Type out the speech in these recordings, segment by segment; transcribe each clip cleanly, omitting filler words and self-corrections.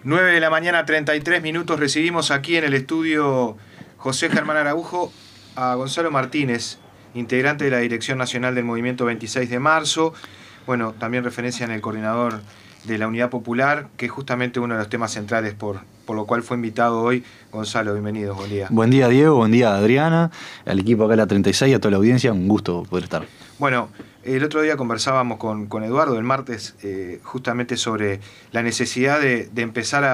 9 de la mañana, 33 minutos. Recibimos aquí en el estudio José Germán Araujo a Gonzalo Martínez, integrante de la Dirección Nacional del Movimiento 26 de Marzo. Bueno, también referencia en el coordinador de la Unidad Popular, que es justamente uno de los temas centrales por lo cual fue invitado hoy. Gonzalo, bienvenido, buen día. Buen día, Diego, buen día, Adriana, al equipo acá de la 36, a toda la audiencia, un gusto poder estar. Bueno, el otro día conversábamos con Eduardo, el martes, justamente sobre la necesidad de empezar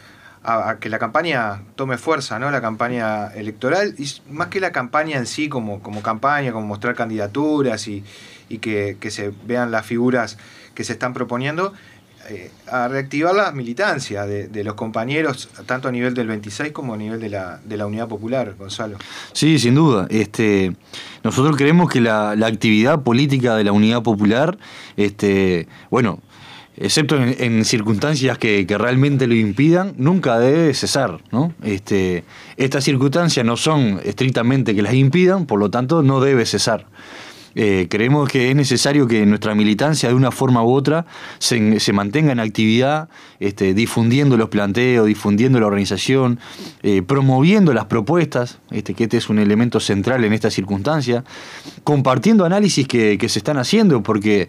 a que la campaña tome fuerza, ¿no? La campaña electoral, y más que la campaña en sí como campaña, como mostrar candidaturas y que se vean las figuras que se están proponiendo, a reactivar la militancia de los compañeros, tanto a nivel del 26 como a nivel de la Unidad Popular, Gonzalo. Sí, sin duda. Nosotros creemos que la actividad política de la Unidad Popular, bueno, excepto en circunstancias que realmente lo impidan, nunca debe cesar, ¿no? Estas circunstancias no son estrictamente que las impidan, por lo tanto no debe cesar. Creemos que es necesario que nuestra militancia de una forma u otra se mantenga en actividad, difundiendo los planteos, difundiendo la organización, promoviendo las propuestas, que este es un elemento central en esta circunstancia, compartiendo análisis que se están haciendo, porque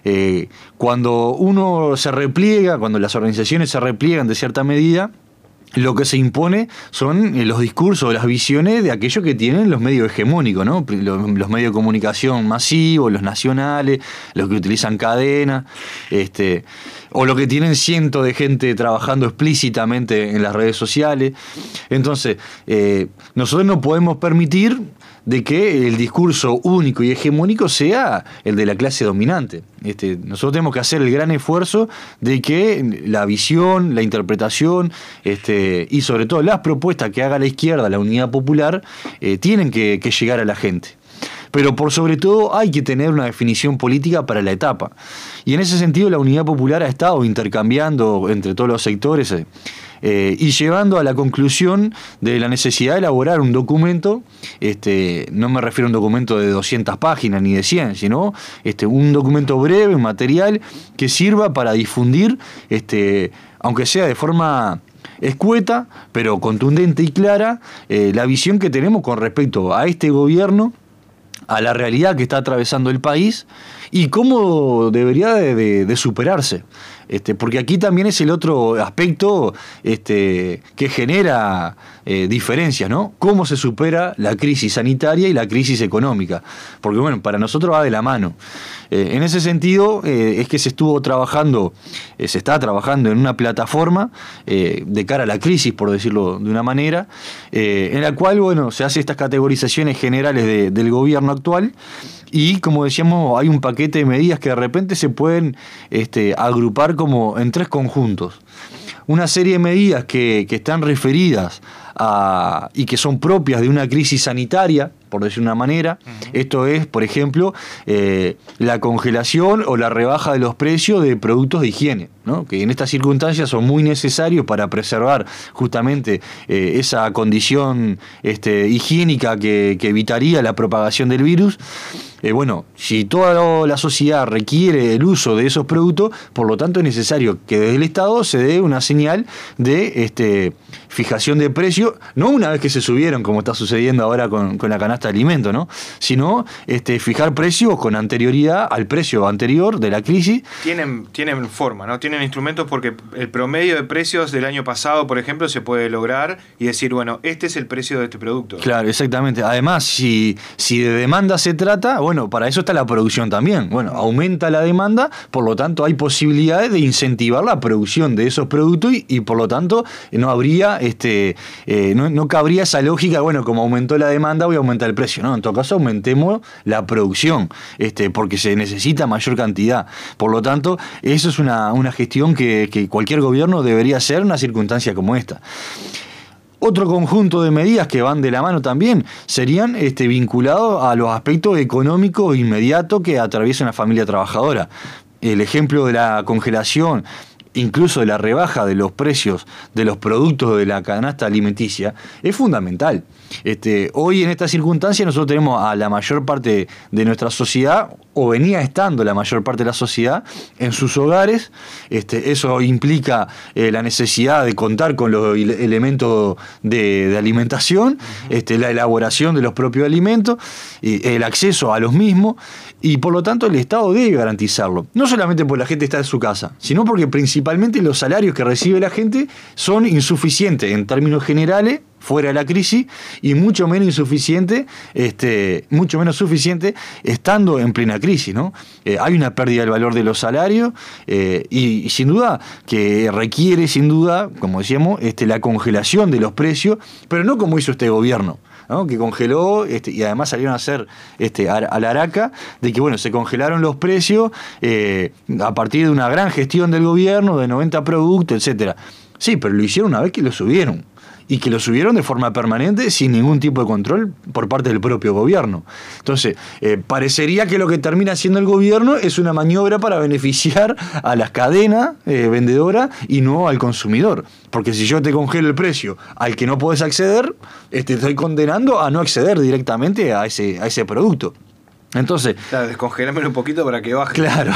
cuando uno se repliega, cuando las organizaciones se repliegan de cierta medida, lo que se impone son los discursos, las visiones de aquello que tienen los medios hegemónicos, ¿no? Los medios de comunicación masivos, los nacionales, los que utilizan cadenas, o lo que tienen cientos de gente trabajando explícitamente en las redes sociales. Entonces, nosotros no podemos permitir de que el discurso único y hegemónico sea el de la clase dominante. Nosotros tenemos que hacer el gran esfuerzo de que la visión, la interpretación, y sobre todo las propuestas que haga la izquierda, la Unidad Popular, tienen que llegar a la gente. Pero por sobre todo hay que tener una definición política para la etapa. Y en ese sentido la Unidad Popular ha estado intercambiando entre todos los sectores y llevando a la conclusión de la necesidad de elaborar un documento, no me refiero a un documento de 200 páginas ni de 100, sino un documento breve, un material que sirva para difundir, aunque sea de forma escueta, pero contundente y clara, la visión que tenemos con respecto a este gobierno, a la realidad que está atravesando el país y cómo debería de superarse. Porque aquí también es el otro aspecto que genera diferencias, ¿no? Cómo se supera la crisis sanitaria y la crisis económica. Porque, bueno, para nosotros va de la mano. En ese sentido, es que se está trabajando en una plataforma de cara a la crisis, por decirlo de una manera, en la cual, bueno, se hace estas categorizaciones generales del gobierno actual. Y, como decíamos, hay un paquete de medidas que de repente se pueden agrupar como en tres conjuntos. Una serie de medidas que están referidas y que son propias de una crisis sanitaria, por decir una manera. Uh-huh. Esto es, por ejemplo, la congelación o la rebaja de los precios de productos de higiene, ¿no? Que en estas circunstancias son muy necesarios para preservar justamente esa condición higiénica que evitaría la propagación del virus. Bueno, si toda la sociedad requiere el uso de esos productos, por lo tanto es necesario que desde el Estado se dé una señal de fijación de precios, no una vez que se subieron, como está sucediendo ahora con la canasta de alimentos, ¿no? Sino fijar precios con anterioridad al precio anterior de la crisis. Tienen forma, ¿no? Tienen instrumentos, porque el promedio de precios del año pasado, por ejemplo, se puede lograr y decir, bueno, este es el precio de este producto. Claro, exactamente. Además, si de demanda se trata, bueno, para eso está la producción también. Bueno, aumenta la demanda, por lo tanto hay posibilidades de incentivar la producción de esos productos y por lo tanto no habría no cabría esa lógica, bueno, como aumentó la demanda voy a aumentar el precio, ¿no? En todo caso aumentemos la producción, porque se necesita mayor cantidad. Por lo tanto, eso es una gestión que cualquier gobierno debería hacer en una circunstancia como esta. Otro conjunto de medidas que van de la mano también serían vinculados a los aspectos económicos inmediatos que atraviesa una familia trabajadora. El ejemplo de la congelación incluso de la rebaja de los precios de los productos de la canasta alimenticia, es fundamental. Hoy en esta circunstancia nosotros tenemos a la mayor parte de nuestra sociedad, o venía estando la mayor parte de la sociedad, en sus hogares. Eso implica la necesidad de contar con los elementos de alimentación, la elaboración de los propios alimentos, el acceso a los mismos, y por lo tanto el Estado debe garantizarlo. No solamente porque la gente está en su casa, sino porque principalmente los salarios que recibe la gente son insuficientes en términos generales, fuera de la crisis, y mucho menos suficiente estando en plena crisis, ¿no? Hay una pérdida del valor de los salarios, y sin duda que requiere, como decíamos, la congelación de los precios, pero no como hizo este gobierno, ¿no? Que congeló, y además salieron a hacer a la araca de que se congelaron los precios a partir de una gran gestión del gobierno de 90 productos, etcétera. Sí, pero lo hicieron una vez que lo subieron. Y que lo subieron de forma permanente sin ningún tipo de control por parte del propio gobierno. Entonces, parecería que lo que termina haciendo el gobierno es una maniobra para beneficiar a las cadenas vendedoras y no al consumidor. Porque si yo te congelo el precio al que no podés acceder, te estoy condenando a no acceder directamente a ese producto. Entonces, claro, descongelámelo un poquito para que baje. Claro,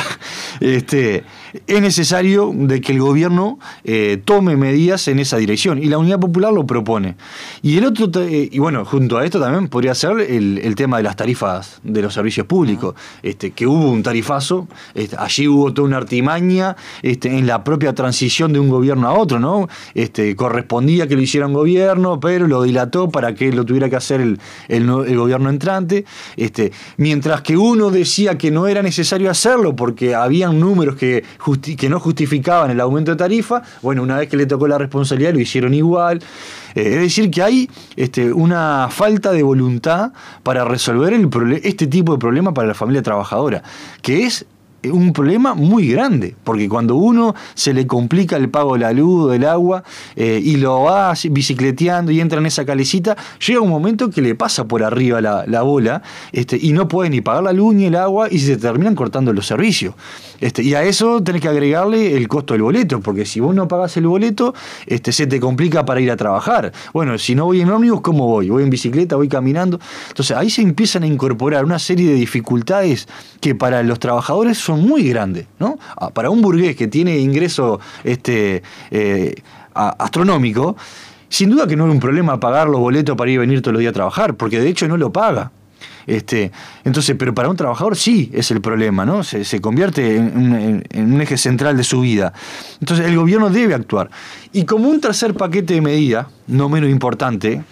es necesario de que el gobierno tome medidas en esa dirección, y la Unidad Popular lo propone. Y el otro, junto a esto también podría ser el tema de las tarifas de los servicios públicos, que hubo un tarifazo, allí hubo toda una artimaña en la propia transición de un gobierno a otro, ¿no? Correspondía que lo hiciera un gobierno, pero lo dilató para que lo tuviera que hacer el gobierno entrante, mientras que uno decía que no era necesario hacerlo porque habían números que no justificaban el aumento de tarifa. Una vez que le tocó la responsabilidad lo hicieron igual. Es decir, que hay una falta de voluntad para resolver este tipo de problema para la familia trabajadora, que es un problema muy grande, porque cuando uno se le complica el pago de la luz, del agua, y lo va bicicleteando y entra en esa calecita, llega un momento que le pasa por arriba la bola, y no puede ni pagar la luz ni el agua, y se terminan cortando los servicios. Y a eso tenés que agregarle el costo del boleto, porque si vos no pagás el boleto, se te complica para ir a trabajar. Si no voy en ómnibus, ¿cómo voy? ¿Voy en bicicleta? ¿Voy caminando? Entonces ahí se empiezan a incorporar una serie de dificultades que para los trabajadores son muy grandes, ¿no? Para un burgués que tiene ingreso astronómico, sin duda que no es un problema pagar los boletos para ir y venir todos los días a trabajar, porque de hecho no lo paga. Entonces, pero para un trabajador sí es el problema, ¿no? Se convierte en un eje central de su vida. Entonces el gobierno debe actuar. Y como un tercer paquete de medidas, no menos importante,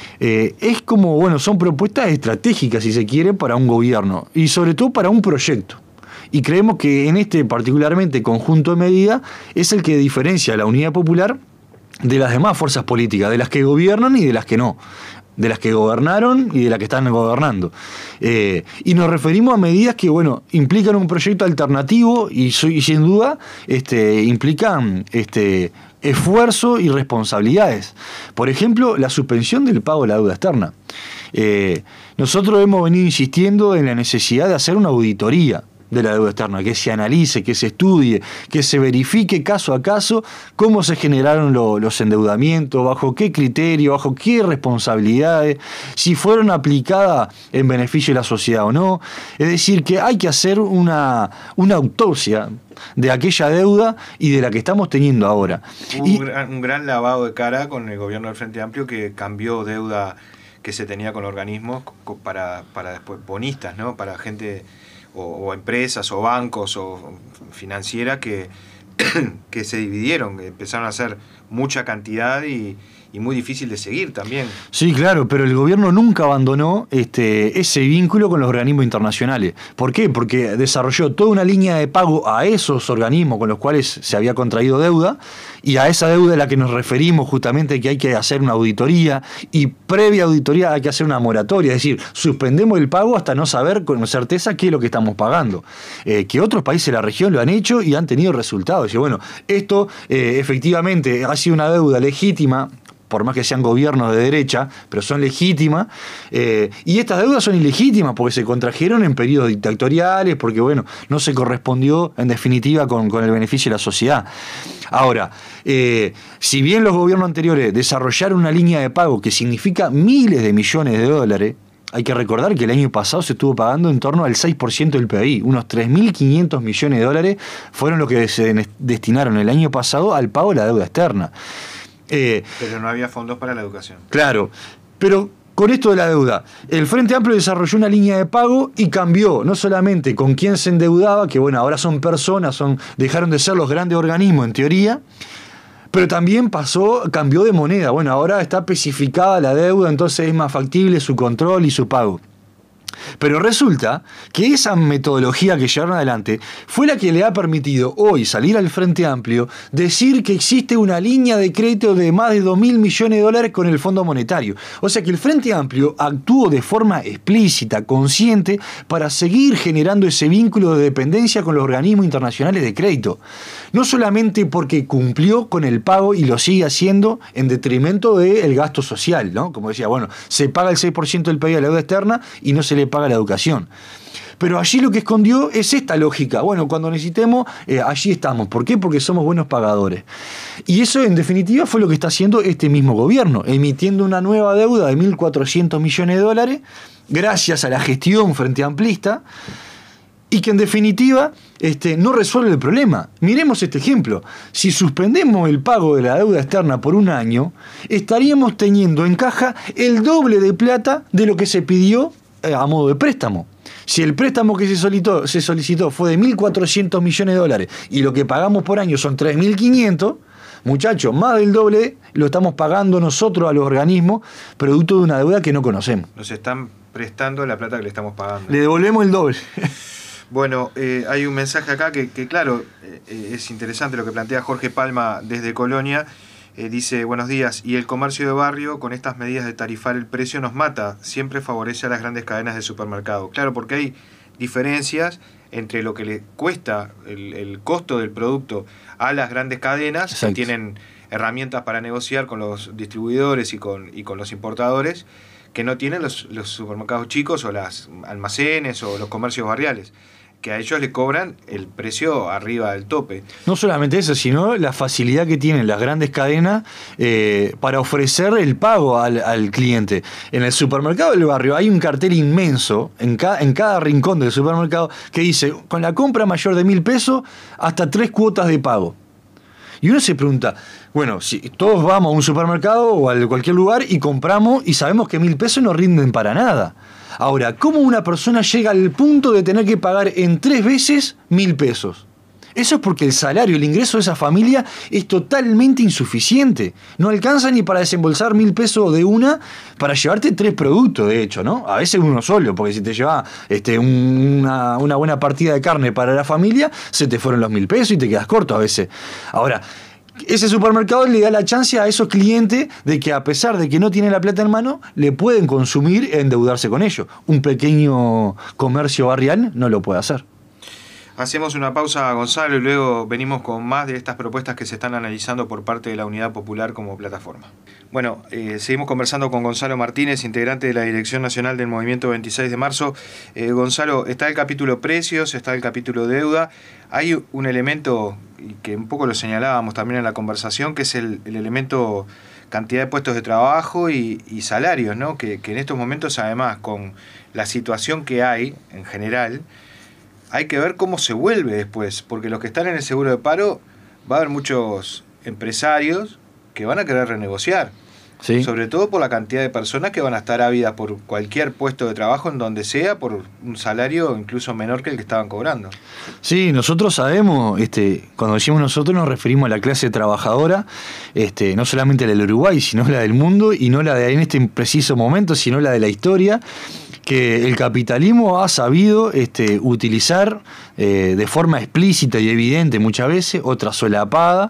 es como, son propuestas estratégicas, si se quiere, para un gobierno y sobre todo para un proyecto. Y creemos que en particularmente conjunto de medidas es el que diferencia a la Unidad Popular de las demás fuerzas políticas, de las que gobiernan y de las que no, de las que gobernaron y de las que están gobernando. Y nos referimos a medidas que, implican un proyecto alternativo y sin duda implican esfuerzo y responsabilidades. Por ejemplo, la suspensión del pago de la deuda externa. Nosotros hemos venido insistiendo en la necesidad de hacer una auditoría de la deuda externa, que se analice, que se estudie, que se verifique caso a caso cómo se generaron los endeudamientos, bajo qué criterio, bajo qué responsabilidades, si fueron aplicadas en beneficio de la sociedad o no. Es decir, que hay que hacer una autopsia de aquella deuda y de la que estamos teniendo ahora. Hubo un gran lavado de cara con el gobierno del Frente Amplio, que cambió deuda que se tenía con organismos para después bonistas, ¿no? Para gente o empresas o bancos o financieras que se dividieron, que empezaron a hacer mucha cantidad y muy difícil de seguir también. Sí, claro, pero el gobierno nunca abandonó ese vínculo con los organismos internacionales. ¿Por qué? Porque desarrolló toda una línea de pago a esos organismos con los cuales se había contraído deuda, y a esa deuda a la que nos referimos justamente, que hay que hacer una auditoría, y previa auditoría hay que hacer una moratoria, es decir, suspendemos el pago hasta no saber con certeza qué es lo que estamos pagando. Que otros países de la región lo han hecho y han tenido resultados. Y esto efectivamente ha sido una deuda legítima por más que sean gobiernos de derecha, pero son legítimas, y estas deudas son ilegítimas porque se contrajeron en periodos dictatoriales, porque bueno, no se correspondió en definitiva con el beneficio de la sociedad. Ahora, si bien los gobiernos anteriores desarrollaron una línea de pago que significa miles de millones de dólares, hay que recordar que el año pasado se estuvo pagando en torno al 6% del PBI. Unos 3.500 millones de dólares fueron los que se destinaron el año pasado al pago de la deuda externa. Pero no había fondos para la educación. Claro, pero con esto de la deuda, el Frente Amplio desarrolló una línea de pago y cambió, no solamente con quién se endeudaba, que bueno, ahora son personas, dejaron de ser los grandes organismos en teoría, pero también cambió de moneda. Bueno, ahora está especificada la deuda, entonces es más factible su control y su pago. Pero resulta que esa metodología que llevaron adelante fue la que le ha permitido hoy salir al Frente Amplio, decir que existe una línea de crédito de más de 2.000 millones de dólares con el Fondo Monetario. O sea que el Frente Amplio actuó de forma explícita, consciente, para seguir generando ese vínculo de dependencia con los organismos internacionales de crédito. No solamente porque cumplió con el pago y lo sigue haciendo en detrimento del gasto social, ¿no? Como decía, bueno, se paga el 6% del PIB a la deuda externa y no se le paga la educación. Pero allí lo que escondió es esta lógica. Bueno, cuando necesitemos, allí estamos. ¿Por qué? Porque somos buenos pagadores. Y eso, en definitiva, fue lo que está haciendo este mismo gobierno, emitiendo una nueva deuda de 1.400 millones de dólares, gracias a la gestión frente amplista, y que en definitiva no resuelve el problema. Miremos este ejemplo. Si suspendemos el pago de la deuda externa por un año, estaríamos teniendo en caja el doble de plata de lo que se pidió a modo de préstamo. Si el préstamo que se solicitó fue de 1.400 millones de dólares y lo que pagamos por año son 3.500, muchachos, más del doble lo estamos pagando nosotros a los organismos, producto de una deuda que no conocemos. Nos están prestando la plata que le estamos pagando. Le devolvemos el doble. Bueno, hay un mensaje acá que claro, es interesante lo que plantea Jorge Palma desde Colonia. Dice, buenos días, y el comercio de barrio con estas medidas de tarifar el precio nos mata, siempre favorece a las grandes cadenas de supermercado. Claro, porque hay diferencias entre lo que le cuesta el costo del producto a las grandes cadenas. Exacto. Que tienen herramientas para negociar con los distribuidores y con los importadores, que no tienen los supermercados chicos o las almacenes o los comercios barriales, que a ellos le cobran el precio arriba del tope. No solamente eso, sino la facilidad que tienen las grandes cadenas para ofrecer el pago al cliente. En el supermercado del barrio hay un cartel inmenso en cada rincón del supermercado que dice, con la compra mayor de 1.000 pesos, hasta 3 cuotas de pago. Y uno se pregunta, bueno, si todos vamos a un supermercado o a cualquier lugar y compramos y sabemos que 1.000 pesos no rinden para nada. Ahora, ¿cómo una persona llega al punto de tener que pagar en 3 veces 1.000 pesos? Eso es porque el salario, el ingreso de esa familia es totalmente insuficiente. No alcanza ni para desembolsar 1.000 pesos de una para llevarte 3 productos, de hecho, ¿no? A veces uno solo, porque si te lleva una buena partida de carne para la familia, se te fueron los 1.000 pesos y te quedas corto a veces. Ahora, ese supermercado le da la chance a esos clientes de que, a pesar de que no tienen la plata en mano, le pueden consumir e endeudarse con ello. Un pequeño comercio barrial no lo puede hacer. Hacemos una pausa, Gonzalo, y luego venimos con más de estas propuestas que se están analizando por parte de la Unidad Popular como plataforma. Bueno, seguimos conversando con Gonzalo Martínez, integrante de la Dirección Nacional del Movimiento 26 de Marzo. Gonzalo, está el capítulo precios, está el capítulo deuda. Hay un elemento que un poco lo señalábamos también en la conversación, que es el elemento cantidad de puestos de trabajo y salarios, ¿no? Que en estos momentos, además, con la situación que hay en general, hay que ver cómo se vuelve después, porque los que están en el seguro de paro, va a haber muchos empresarios que van a querer renegociar. Sí. Sobre todo por la cantidad de personas que van a estar ávidas por cualquier puesto de trabajo en donde sea, por un salario incluso menor que el que estaban cobrando. Sí, nosotros sabemos, cuando decimos nosotros nos referimos a la clase trabajadora, no solamente la del Uruguay, sino la del mundo, y no la de en este preciso momento, sino la de la historia, que el capitalismo ha sabido utilizar de forma explícita y evidente muchas veces, otras solapada,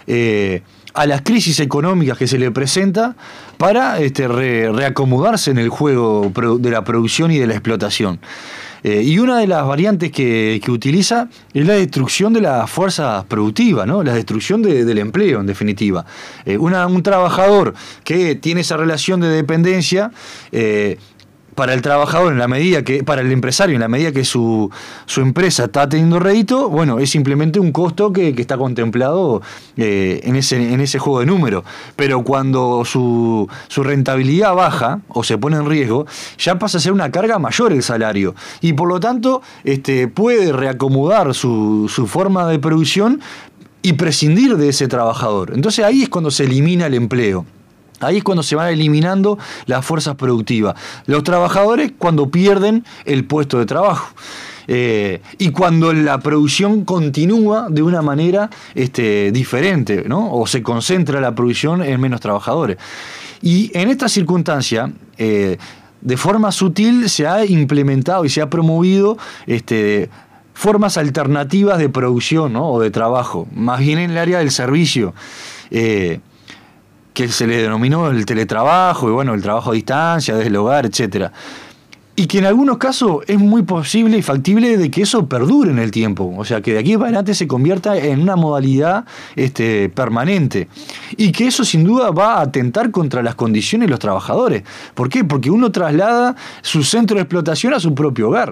a las crisis económicas que se le presenta para reacomodarse en el juego de la producción y de la explotación. Y una de las variantes que utiliza es la destrucción de las fuerzas productivas, ¿no? La destrucción del empleo, en definitiva. Un trabajador que tiene esa relación de dependencia, para el trabajador, para el empresario, en la medida que su empresa está teniendo rédito, bueno, es simplemente un costo que está contemplado en ese juego de números. Pero cuando su rentabilidad baja o se pone en riesgo, ya pasa a ser una carga mayor el salario. Y por lo tanto, puede reacomodar su forma de producción y prescindir de ese trabajador. Entonces ahí es cuando se elimina el empleo. Ahí es cuando se van eliminando las fuerzas productivas. Los trabajadores cuando pierden el puesto de trabajo. Y cuando la producción continúa de una manera diferente, ¿no? O se concentra la producción en menos trabajadores. Y en esta circunstancia, de forma sutil se ha implementado y se ha promovido formas alternativas de producción, ¿no? O de trabajo, más bien en el área del servicio. Que se le denominó el teletrabajo y bueno, el trabajo a distancia, desde el hogar, etcétera. Y que en algunos casos es muy posible y factible de que eso perdure en el tiempo. O sea, que de aquí para adelante se convierta en una modalidad permanente. Y que eso sin duda va a atentar contra las condiciones de los trabajadores. ¿Por qué? Porque uno traslada su centro de explotación a su propio hogar.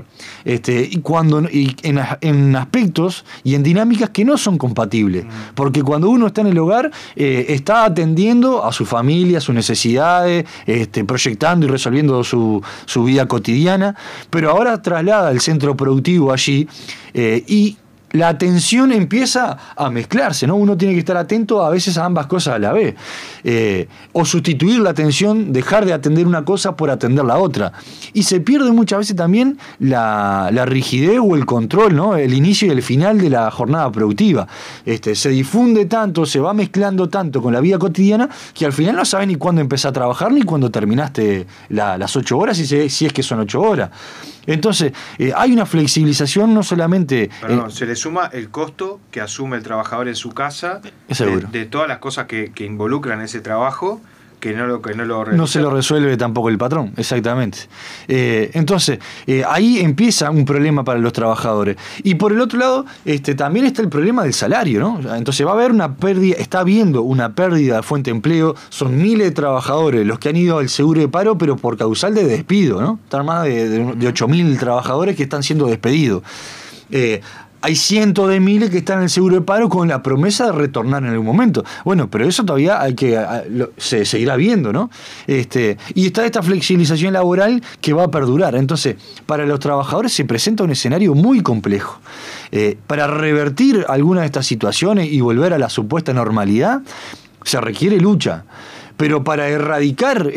Y en aspectos y en dinámicas que no son compatibles. Porque cuando uno está en el hogar, está atendiendo a su familia, sus necesidades, proyectando y resolviendo su vida cotidiana. Pero ahora traslada el centro productivo allí y la atención empieza a mezclarse, ¿no? Uno tiene que estar atento a veces a ambas cosas a la vez. O sustituir la atención, dejar de atender una cosa por atender la otra. Y se pierde muchas veces también la rigidez o el control, ¿no? El inicio y el final de la jornada productiva. Se difunde tanto, se va mezclando tanto con la vida cotidiana que al final no sabes ni cuándo empezás a trabajar ni cuándo terminaste las 8 horas, si es que son 8 horas. Entonces, hay una flexibilización no solamente... Perdón, se le suma el costo que asume el trabajador en su casa de todas las cosas que involucran ese trabajo, que no lo realiza. No se lo resuelve tampoco el patrón, exactamente. Entonces, ahí empieza un problema para los trabajadores. Y por el otro lado, también está el problema del salario, ¿no? Entonces va a haber una pérdida, está habiendo una pérdida de fuente de empleo, son miles de trabajadores los que han ido al seguro de paro, pero por causal de despido, ¿no? Están más de 8.000 trabajadores que están siendo despedidos. Hay cientos de miles que están en el seguro de paro con la promesa de retornar en algún momento. Bueno, pero eso todavía se seguirá viendo, ¿no? Y está esta flexibilización laboral que va a perdurar. Entonces, para los trabajadores se presenta un escenario muy complejo. Para revertir algunas de estas situaciones y volver a la supuesta normalidad, se requiere lucha. Pero para erradicar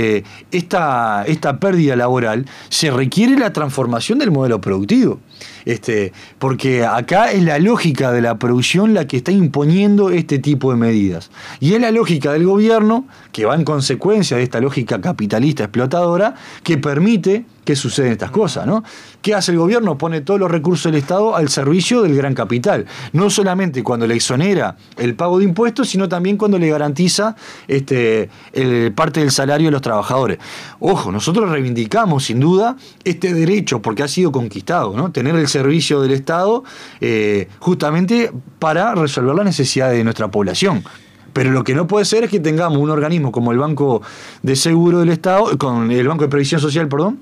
esta pérdida laboral se requiere la transformación del modelo productivo. Porque acá es la lógica de la producción la que está imponiendo este tipo de medidas. Y es la lógica del gobierno, que va en consecuencia de esta lógica capitalista explotadora, que permite que suceden estas cosas, ¿no? ¿Qué hace el gobierno? Pone todos los recursos del Estado al servicio del gran capital. No solamente cuando le exonera el pago de impuestos, sino también cuando le garantiza parte del salario de los trabajadores. Ojo, nosotros reivindicamos sin duda este derecho porque ha sido conquistado, ¿no? Tener el servicio del Estado justamente para resolver las necesidades de nuestra población. Pero lo que no puede ser es que tengamos un organismo como el Banco de Seguro del Estado, con el Banco de Previsión Social, perdón,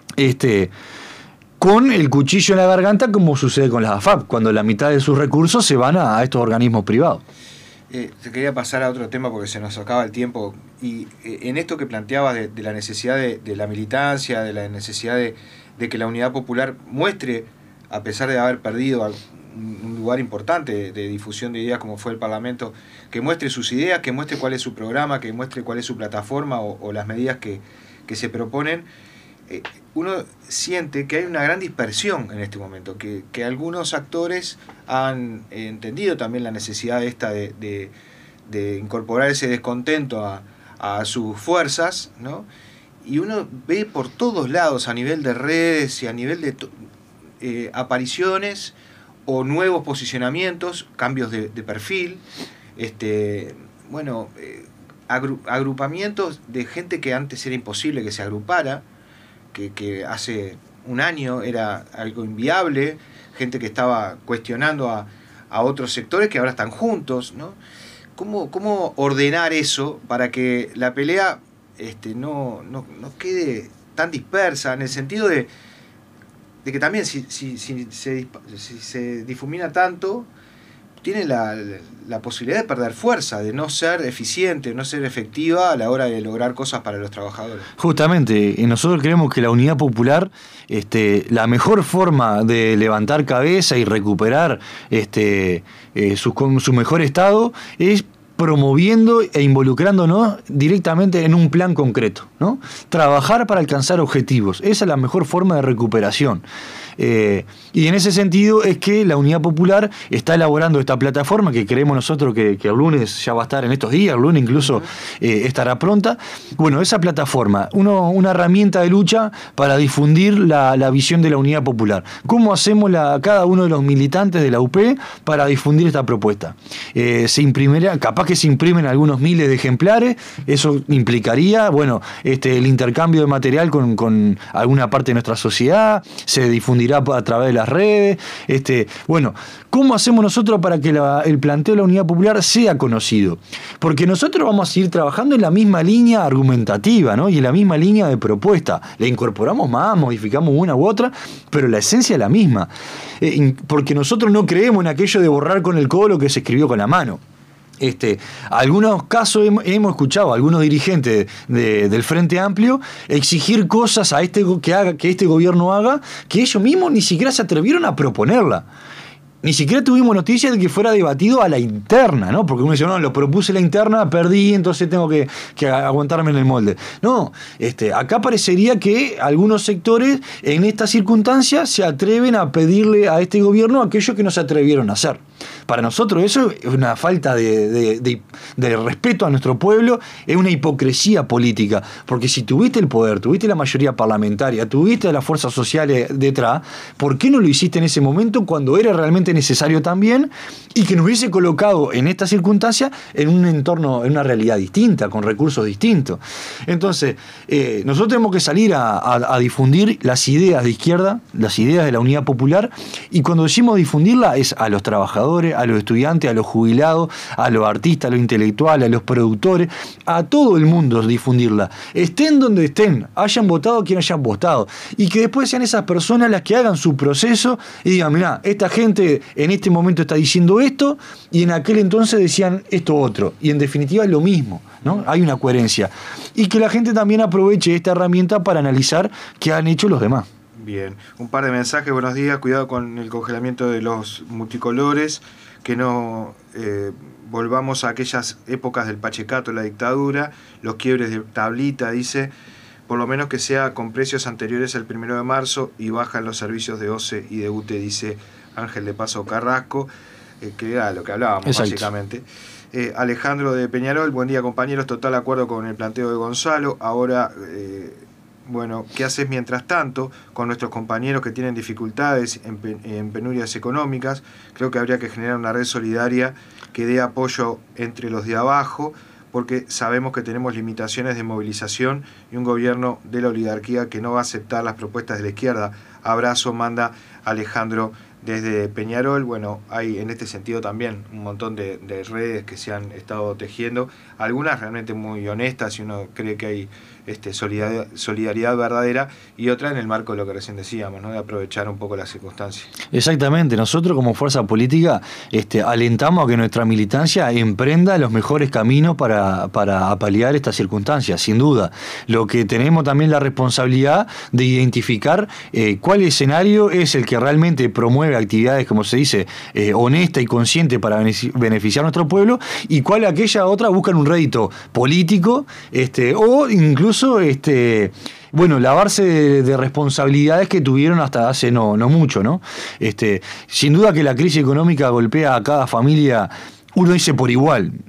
con el cuchillo en la garganta, como sucede con las AFAP, cuando la mitad de sus recursos se van a estos organismos privados. Te quería pasar a otro tema porque se nos acaba el tiempo. Y en esto que planteabas de la necesidad de la militancia, de la necesidad de que la Unidad Popular muestre, a pesar de haber perdido un lugar importante de difusión de ideas como fue el Parlamento, que muestre sus ideas, que muestre cuál es su programa, que muestre cuál es su plataforma o las medidas que se proponen. Uno siente que hay una gran dispersión en este momento, que algunos actores han entendido también la necesidad esta de incorporar ese descontento a sus fuerzas, ¿no? Y uno ve por todos lados, a nivel de redes y a nivel de apariciones o nuevos posicionamientos, cambios de perfil, agrupamientos de gente que antes era imposible que se agrupara, que hace un año era algo inviable, gente que estaba cuestionando a otros sectores que ahora están juntos, ¿no? ¿Cómo ordenar eso para que la pelea no quede tan dispersa, en el sentido de que también si se difumina tanto, tiene la posibilidad de perder fuerza, de no ser eficiente, no ser efectiva a la hora de lograr cosas para los trabajadores? Justamente, nosotros creemos que la unidad popular, la mejor forma de levantar cabeza y recuperar su mejor estado es promoviendo e involucrándonos directamente en un plan concreto, ¿no? Trabajar para alcanzar objetivos. Esa es la mejor forma de recuperación. Y en ese sentido es que la Unidad Popular está elaborando esta plataforma que creemos nosotros que el lunes ya va a estar en estos días, el lunes incluso estará pronta. Bueno, esa plataforma, una herramienta de lucha para difundir la visión de la Unidad Popular. ¿Cómo hacemos cada uno de los militantes de la UP para difundir esta propuesta? Se imprimirá, capaz que se imprimen algunos miles de ejemplares, eso implicaría, bueno, el intercambio de material con alguna parte de nuestra sociedad, se difundirá a través de las redes. Bueno, ¿cómo hacemos nosotros para que el planteo de la Unidad Popular sea conocido? Porque nosotros vamos a seguir trabajando en la misma línea argumentativa, ¿no? Y en la misma línea de propuesta. Le incorporamos más, modificamos una u otra, pero la esencia es la misma. Porque nosotros no creemos en aquello de borrar con el codo lo que se escribió con la mano. Algunos casos hemos escuchado a algunos dirigentes del Frente Amplio exigir cosas a que este gobierno haga que ellos mismos ni siquiera se atrevieron a proponerla. Ni siquiera tuvimos noticias de que fuera debatido a la interna, ¿no? Porque uno dice, no, lo propuse a la interna, perdí, entonces tengo que aguantarme en el molde. No, acá parecería que algunos sectores en estas circunstancias se atreven a pedirle a este gobierno aquello que no se atrevieron a hacer. Para nosotros eso es una falta de respeto a nuestro pueblo, es una hipocresía política, porque si tuviste el poder, tuviste la mayoría parlamentaria, tuviste a las fuerzas sociales detrás, ¿por qué no lo hiciste en ese momento cuando era realmente necesario también y que nos hubiese colocado en esta circunstancia en un entorno, en una realidad distinta, con recursos distintos? Entonces, nosotros tenemos que salir a difundir las ideas de izquierda, las ideas de la Unidad Popular, y cuando decimos difundirla es a los trabajadores, a los estudiantes, a los jubilados, a los artistas, a los intelectuales, a los productores, a todo el mundo difundirla. Estén donde estén, hayan votado quien hayan votado, y que después sean esas personas las que hagan su proceso y digan, mirá, esta gente en este momento está diciendo esto y en aquel entonces decían esto otro, y en definitiva es lo mismo, ¿no? Hay una coherencia. Y que la gente también aproveche esta herramienta para analizar qué han hecho los demás. Bien, un par de mensajes, buenos días, cuidado con el congelamiento de los multicolores, que no volvamos a aquellas épocas del Pachecato, la dictadura, los quiebres de tablita, dice, por lo menos que sea con precios anteriores al 1 de marzo y bajan los servicios de OCE y de UTE, dice Ángel de Paso Carrasco, que era lo que hablábamos. Exacto. Básicamente. Alejandro de Peñarol, buen día compañeros, total acuerdo con el planteo de Gonzalo. Ahora, bueno, ¿qué haces mientras tanto con nuestros compañeros que tienen dificultades en penurias económicas? Creo que habría que generar una red solidaria que dé apoyo entre los de abajo, porque sabemos que tenemos limitaciones de movilización y un gobierno de la oligarquía que no va a aceptar las propuestas de la izquierda. Abrazo, manda Alejandro desde Peñarol. Bueno, hay en este sentido también un montón de redes que se han estado tejiendo, algunas realmente muy honestas y uno cree que hay solidaridad verdadera, y otra en el marco de lo que recién decíamos, ¿no? De aprovechar un poco las circunstancias. Exactamente, nosotros como fuerza política alentamos a que nuestra militancia emprenda los mejores caminos para paliar estas circunstancias, sin duda. Lo que tenemos también la responsabilidad de identificar cuál escenario es el que realmente promueve actividades, como se dice, honesta y consciente para beneficiar a nuestro pueblo, y cuál aquella otra buscan un rédito político, o incluso lavarse de responsabilidades que tuvieron hasta hace no mucho, ¿no? Sin duda que la crisis económica golpea a cada familia, uno dice por igual.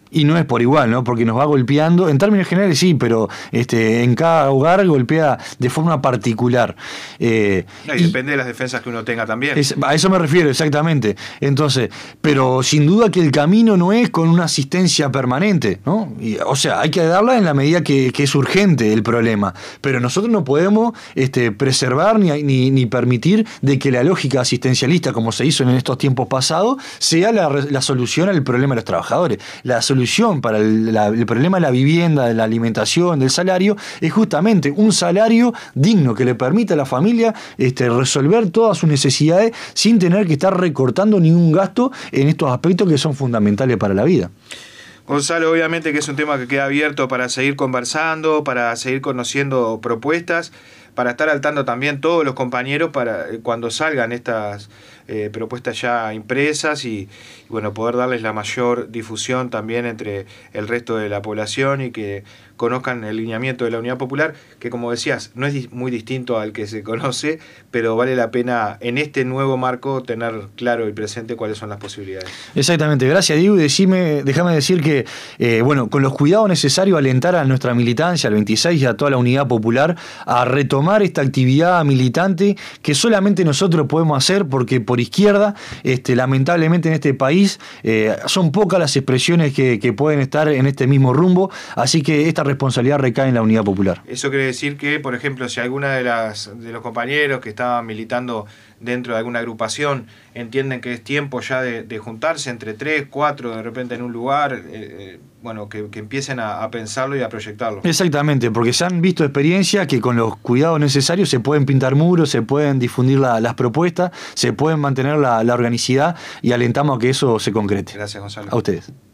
Y no es por igual, ¿no? Porque nos va golpeando, en términos generales sí, pero en cada hogar golpea de forma particular. Y depende de las defensas que uno tenga también. A eso me refiero, exactamente. Entonces, pero sin duda que el camino no es con una asistencia permanente, ¿no? O sea, hay que darla en la medida que es urgente el problema. Pero nosotros no podemos preservar ni permitir de que la lógica asistencialista, como se hizo en estos tiempos pasados, sea la solución al problema de los trabajadores. La solución para el problema de la vivienda, de la alimentación, del salario, es justamente un salario digno que le permita a la familia resolver todas sus necesidades sin tener que estar recortando ningún gasto en estos aspectos que son fundamentales para la vida. Gonzalo, obviamente que es un tema que queda abierto para seguir conversando, para seguir conociendo propuestas, para estar al tanto también todos los compañeros para cuando salgan estas propuestas ya impresas y bueno, poder darles la mayor difusión también entre el resto de la población y que conozcan el lineamiento de la Unidad Popular, que como decías, no es muy distinto al que se conoce, pero vale la pena en este nuevo marco tener claro y presente cuáles son las posibilidades. Exactamente, gracias Diego, y déjame decir que, con los cuidados necesarios alentar a nuestra militancia, al 26 y a toda la Unidad Popular, a retomar esta actividad militante que solamente nosotros podemos hacer porque por izquierda, lamentablemente en este país, son pocas las expresiones que pueden estar en este mismo rumbo, así que esta responsabilidad recae en la Unidad Popular. Eso quiere decir que, por ejemplo, si alguna de los compañeros que estaban militando dentro de alguna agrupación entienden que es tiempo ya de juntarse entre 3, 4 de repente en un lugar, que empiecen a pensarlo y a proyectarlo. Exactamente, porque se han visto experiencias que con los cuidados necesarios se pueden pintar muros, se pueden difundir las propuestas, se pueden mantener la organicidad y alentamos a que eso se concrete. Gracias, Gonzalo. A ustedes.